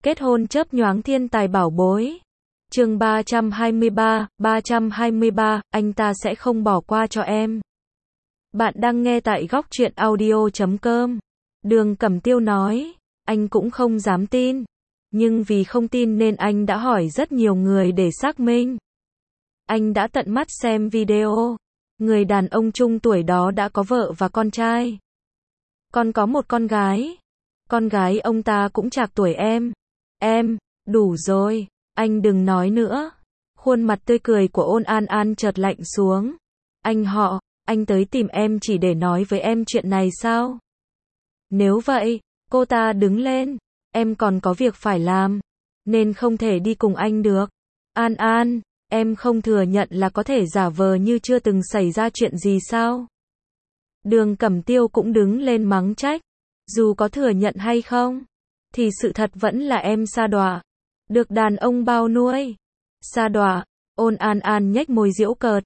Kết hôn chớp nhoáng thiên tài bảo bối. Chương 323, anh ta sẽ không bỏ qua cho em. Bạn đang nghe tại góc truyện audio.com. Đường Cẩm Tiêu nói, anh cũng không dám tin. Nhưng vì không tin nên anh đã hỏi rất nhiều người để xác minh. Anh đã tận mắt xem video. Người đàn ông trung tuổi đó đã có vợ và con trai. Còn có một con gái. Con gái ông ta cũng trạc tuổi em. Em, đủ rồi, anh đừng nói nữa. Khuôn mặt tươi cười của Ôn An An chợt lạnh xuống. Anh tới tìm em chỉ để nói với em chuyện này sao? Nếu vậy, cô ta đứng lên. Em còn có việc phải làm, nên không thể đi cùng anh được. An An, em không thừa nhận là có thể giả vờ như chưa từng xảy ra chuyện gì sao? Đường Cẩm Tiêu cũng đứng lên mắng trách. Dù có thừa nhận hay không, thì sự thật vẫn là em sa đọa, được đàn ông bao nuôi. Sa đọa, Ôn An An nhếch môi giễu cợt.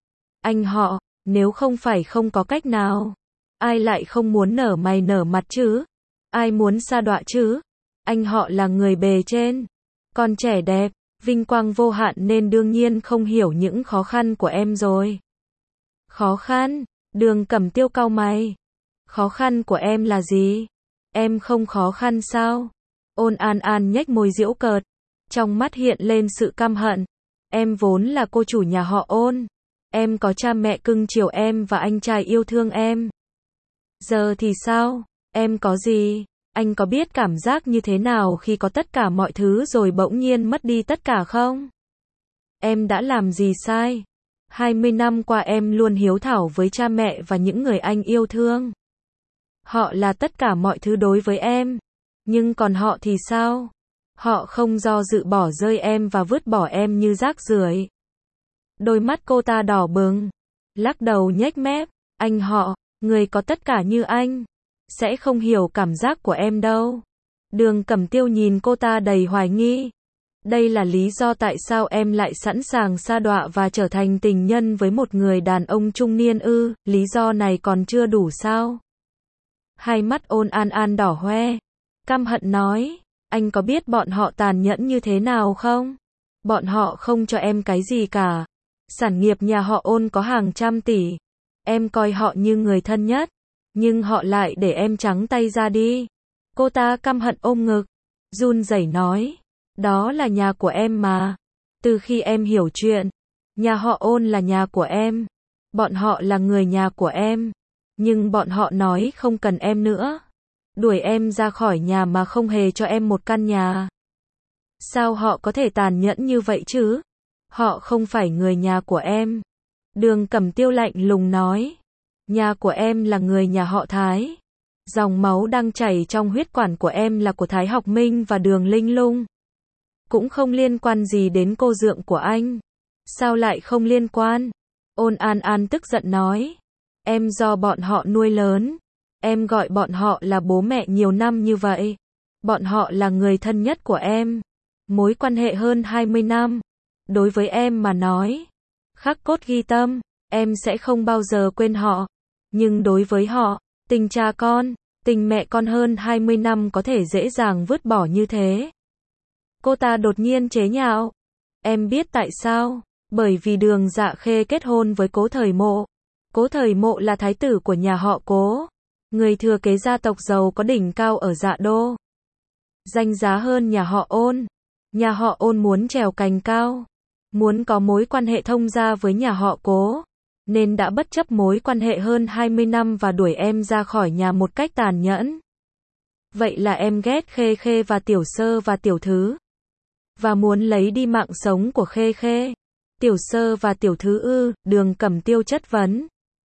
Nếu không phải không có cách nào, ai lại không muốn nở mày nở mặt chứ? Ai muốn sa đọa chứ? Anh họ là người bề trên, còn trẻ đẹp, vinh quang vô hạn nên đương nhiên không hiểu những khó khăn của em rồi. Khó khăn? Đường Cẩm Tiêu cau mày. Khó khăn của em là gì? Em không khó khăn sao? Ôn An An nhếch môi giễu cợt, trong mắt hiện lên sự căm hận. Em vốn là cô chủ nhà họ Ôn. Em có cha mẹ cưng chiều em và anh trai yêu thương em. Giờ thì sao? Em có gì? Anh có biết cảm giác như thế nào khi có tất cả mọi thứ rồi bỗng nhiên mất đi tất cả không? Em đã làm gì sai? 20 năm qua em luôn hiếu thảo với cha mẹ và những người anh yêu thương. Họ là tất cả mọi thứ đối với em. Nhưng còn họ thì sao? Họ không do dự bỏ rơi em và vứt bỏ em như rác rưởi. Đôi mắt cô ta đỏ bừng, lắc đầu nhếch mép. Người có tất cả như anh, sẽ không hiểu cảm giác của em đâu. Đường Cẩm Tiêu nhìn cô ta đầy hoài nghi. Đây là lý do tại sao em lại sẵn sàng sa đọa và trở thành tình nhân với một người đàn ông trung niên ư? Lý do này còn chưa đủ sao? Hai mắt Ôn An An đỏ hoe, căm hận nói, anh có biết bọn họ tàn nhẫn như thế nào không? Bọn họ không cho em cái gì cả. Sản nghiệp nhà họ Ôn có hàng trăm tỷ. Em coi họ như người thân nhất, nhưng họ lại để em trắng tay ra đi. Cô ta căm hận ôm ngực, run rẩy nói, đó là nhà của em mà. Từ khi em hiểu chuyện, nhà họ Ôn là nhà của em. Bọn họ là người nhà của em. Nhưng bọn họ nói không cần em nữa. Đuổi em ra khỏi nhà mà không hề cho em một căn nhà. Sao họ có thể tàn nhẫn như vậy chứ? Họ không phải người nhà của em. Đường Cẩm Tiêu lạnh lùng nói. Nhà của em là người nhà họ Thái. Dòng máu đang chảy trong huyết quản của em là của Thái Học Minh và Đường Linh Lung. Cũng không liên quan gì đến cô dượng của anh. Sao lại không liên quan? Ôn An An tức giận nói. Em do bọn họ nuôi lớn. Em gọi bọn họ là bố mẹ nhiều năm như vậy. Bọn họ là người thân nhất của em. Mối quan hệ hơn 20 năm. Đối với em mà nói, khắc cốt ghi tâm, em sẽ không bao giờ quên họ. Nhưng đối với họ, tình cha con, tình mẹ con hơn 20 năm có thể dễ dàng vứt bỏ như thế. Cô ta đột nhiên chế nhạo. Em biết tại sao? Bởi vì Đường Dạ Khê kết hôn với Cố Thời Mộ. Cố Thời Mộ là thái tử của nhà họ Cố, người thừa kế gia tộc giàu có đỉnh cao ở Dạ Đô. Danh giá hơn nhà họ Ôn. Nhà họ Ôn muốn trèo cành cao, muốn có mối quan hệ thông gia với nhà họ Cố, nên đã bất chấp mối quan hệ hơn 20 năm và đuổi em ra khỏi nhà một cách tàn nhẫn. Vậy là em ghét Khê Khê và Tiểu Sơ và Tiểu Thứ, và muốn lấy đi mạng sống của Khê Khê, Tiểu Sơ và Tiểu Thứ ư? Đường Cẩm Tiêu chất vấn.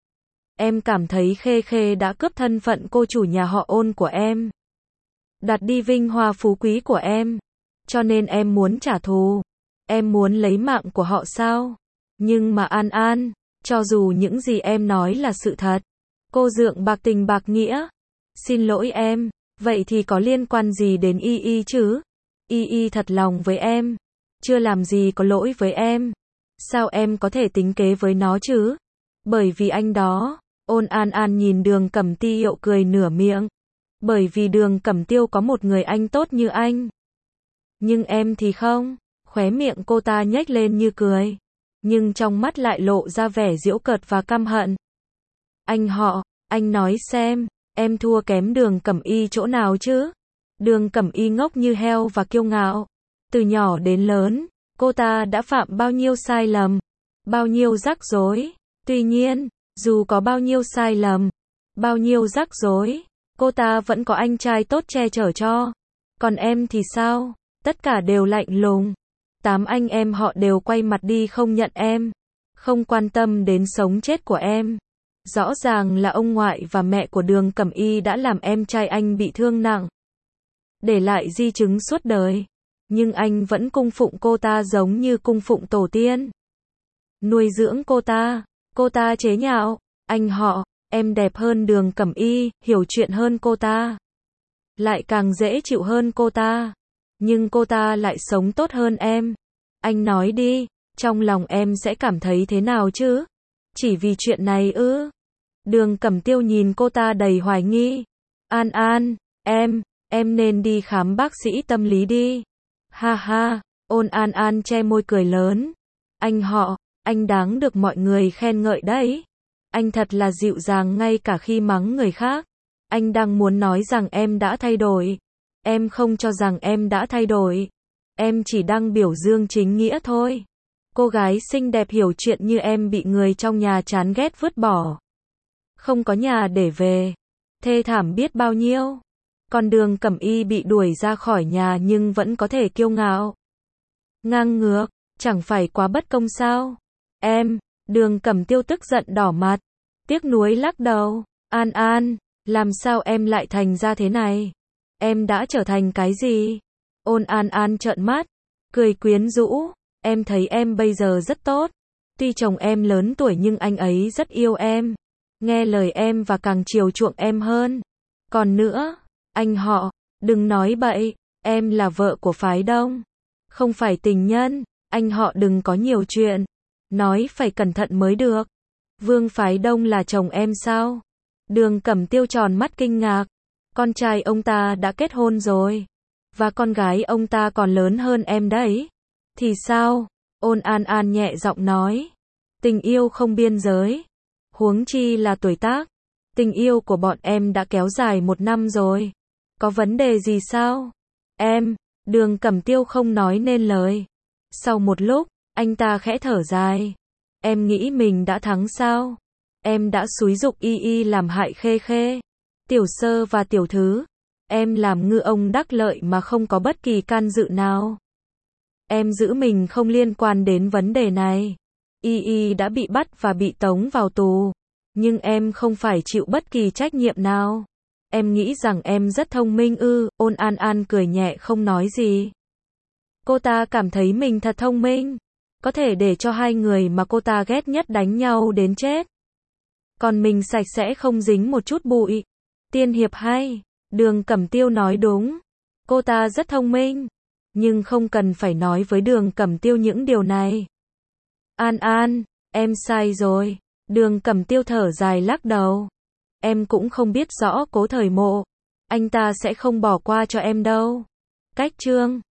Em cảm thấy Khê Khê đã cướp thân phận cô chủ nhà họ Ôn của em, đặt đi vinh hoa phú quý của em, cho nên em muốn trả thù. Em muốn lấy mạng của họ sao? Nhưng mà An An, cho dù những gì em nói là sự thật, cô dượng bạc tình bạc nghĩa. Xin lỗi em, vậy thì có liên quan gì đến Y Y chứ? Y Y thật lòng với em, chưa làm gì có lỗi với em. Sao em có thể tính kế với nó chứ? Bởi vì anh đó. Ôn An An nhìn Đường Cẩm Tiêu cười nửa miệng. Bởi vì Đường Cẩm Tiêu có một người anh tốt như anh. Nhưng em thì không. Khóe miệng cô ta nhếch lên như cười, nhưng trong mắt lại lộ ra vẻ giễu cợt và căm hận. Anh họ, anh nói xem, em thua kém Đường Cẩm Y chỗ nào chứ? Đường Cẩm Y ngốc như heo và kiêu ngạo. Từ nhỏ đến lớn, cô ta đã phạm bao nhiêu sai lầm, bao nhiêu rắc rối. Tuy nhiên, dù có bao nhiêu sai lầm, bao nhiêu rắc rối, cô ta vẫn có anh trai tốt che chở cho. Còn em thì sao? Tất cả đều lạnh lùng. 8 anh em họ đều quay mặt đi không nhận em, không quan tâm đến sống chết của em. Rõ ràng là ông ngoại và mẹ của Đường Cẩm Y đã làm em trai anh bị thương nặng, để lại di chứng suốt đời. Nhưng anh vẫn cung phụng cô ta giống như cung phụng tổ tiên. Nuôi dưỡng cô ta chế nhạo, anh họ, em đẹp hơn Đường Cẩm Y, hiểu chuyện hơn cô ta, lại càng dễ chịu hơn cô ta. Nhưng cô ta lại sống tốt hơn em. Anh nói đi, trong lòng em sẽ cảm thấy thế nào chứ? Chỉ vì chuyện này ư? Đường Cẩm Tiêu nhìn cô ta đầy hoài nghi. An An, em nên đi khám bác sĩ tâm lý đi. Ha ha, Ôn An An che môi cười lớn. Anh họ, anh đáng được mọi người khen ngợi đấy. Anh thật là dịu dàng ngay cả khi mắng người khác. Anh đang muốn nói rằng em đã thay đổi. Em không cho rằng em đã thay đổi. Em chỉ đang biểu dương chính nghĩa thôi. Cô gái xinh đẹp hiểu chuyện như em bị người trong nhà chán ghét vứt bỏ, không có nhà để về, thê thảm biết bao nhiêu. Còn Đường Cẩm Y bị đuổi ra khỏi nhà nhưng vẫn có thể kiêu ngạo, ngang ngược, chẳng phải quá bất công sao? Em, Đường Cẩm Tiêu tức giận đỏ mặt, tiếc nuối lắc đầu. An An, làm sao em lại thành ra thế này? Em đã trở thành cái gì? Ôn An An trợn mắt, cười quyến rũ. Em thấy em bây giờ rất tốt. Tuy chồng em lớn tuổi nhưng anh ấy rất yêu em, nghe lời em và càng chiều chuộng em hơn. Còn nữa, anh họ, đừng nói bậy, em là vợ của phái Đông, không phải tình nhân. Anh họ đừng có nhiều chuyện, nói phải cẩn thận mới được. Vương phái Đông là chồng em sao? Đường Cẩm Tiêu tròn mắt kinh ngạc. Con trai ông ta đã kết hôn rồi, và con gái ông ta còn lớn hơn em đấy. Thì sao? Ôn An An nhẹ giọng nói. Tình yêu không biên giới, huống chi là tuổi tác. Tình yêu của bọn em đã kéo dài 1 năm rồi. Có vấn đề gì sao? Em, Đường Cẩm Tiêu không nói nên lời. Sau một lúc, anh ta khẽ thở dài. Em nghĩ mình đã thắng sao? Em đã xúi giục Y Y làm hại Khê Khê, Tiểu Sơ và Tiểu Thứ. Em làm ngư ông đắc lợi mà không có bất kỳ can dự nào. Em giữ mình không liên quan đến vấn đề này. Y Y đã bị bắt và bị tống vào tù, nhưng em không phải chịu bất kỳ trách nhiệm nào. Em nghĩ rằng em rất thông minh ư? Ôn An An cười nhẹ không nói gì. Cô ta cảm thấy mình thật thông minh, có thể để cho 2 người mà cô ta ghét nhất đánh nhau đến chết, còn mình sạch sẽ không dính một chút bụi. Tiên hiệp hay. Đường Cẩm Tiêu nói đúng. Cô ta rất thông minh, nhưng không cần phải nói với Đường Cẩm Tiêu những điều này. An An, em sai rồi. Đường Cẩm Tiêu thở dài lắc đầu. Em cũng không biết rõ Cố Thời Mộ, anh ta sẽ không bỏ qua cho em đâu. Cách chương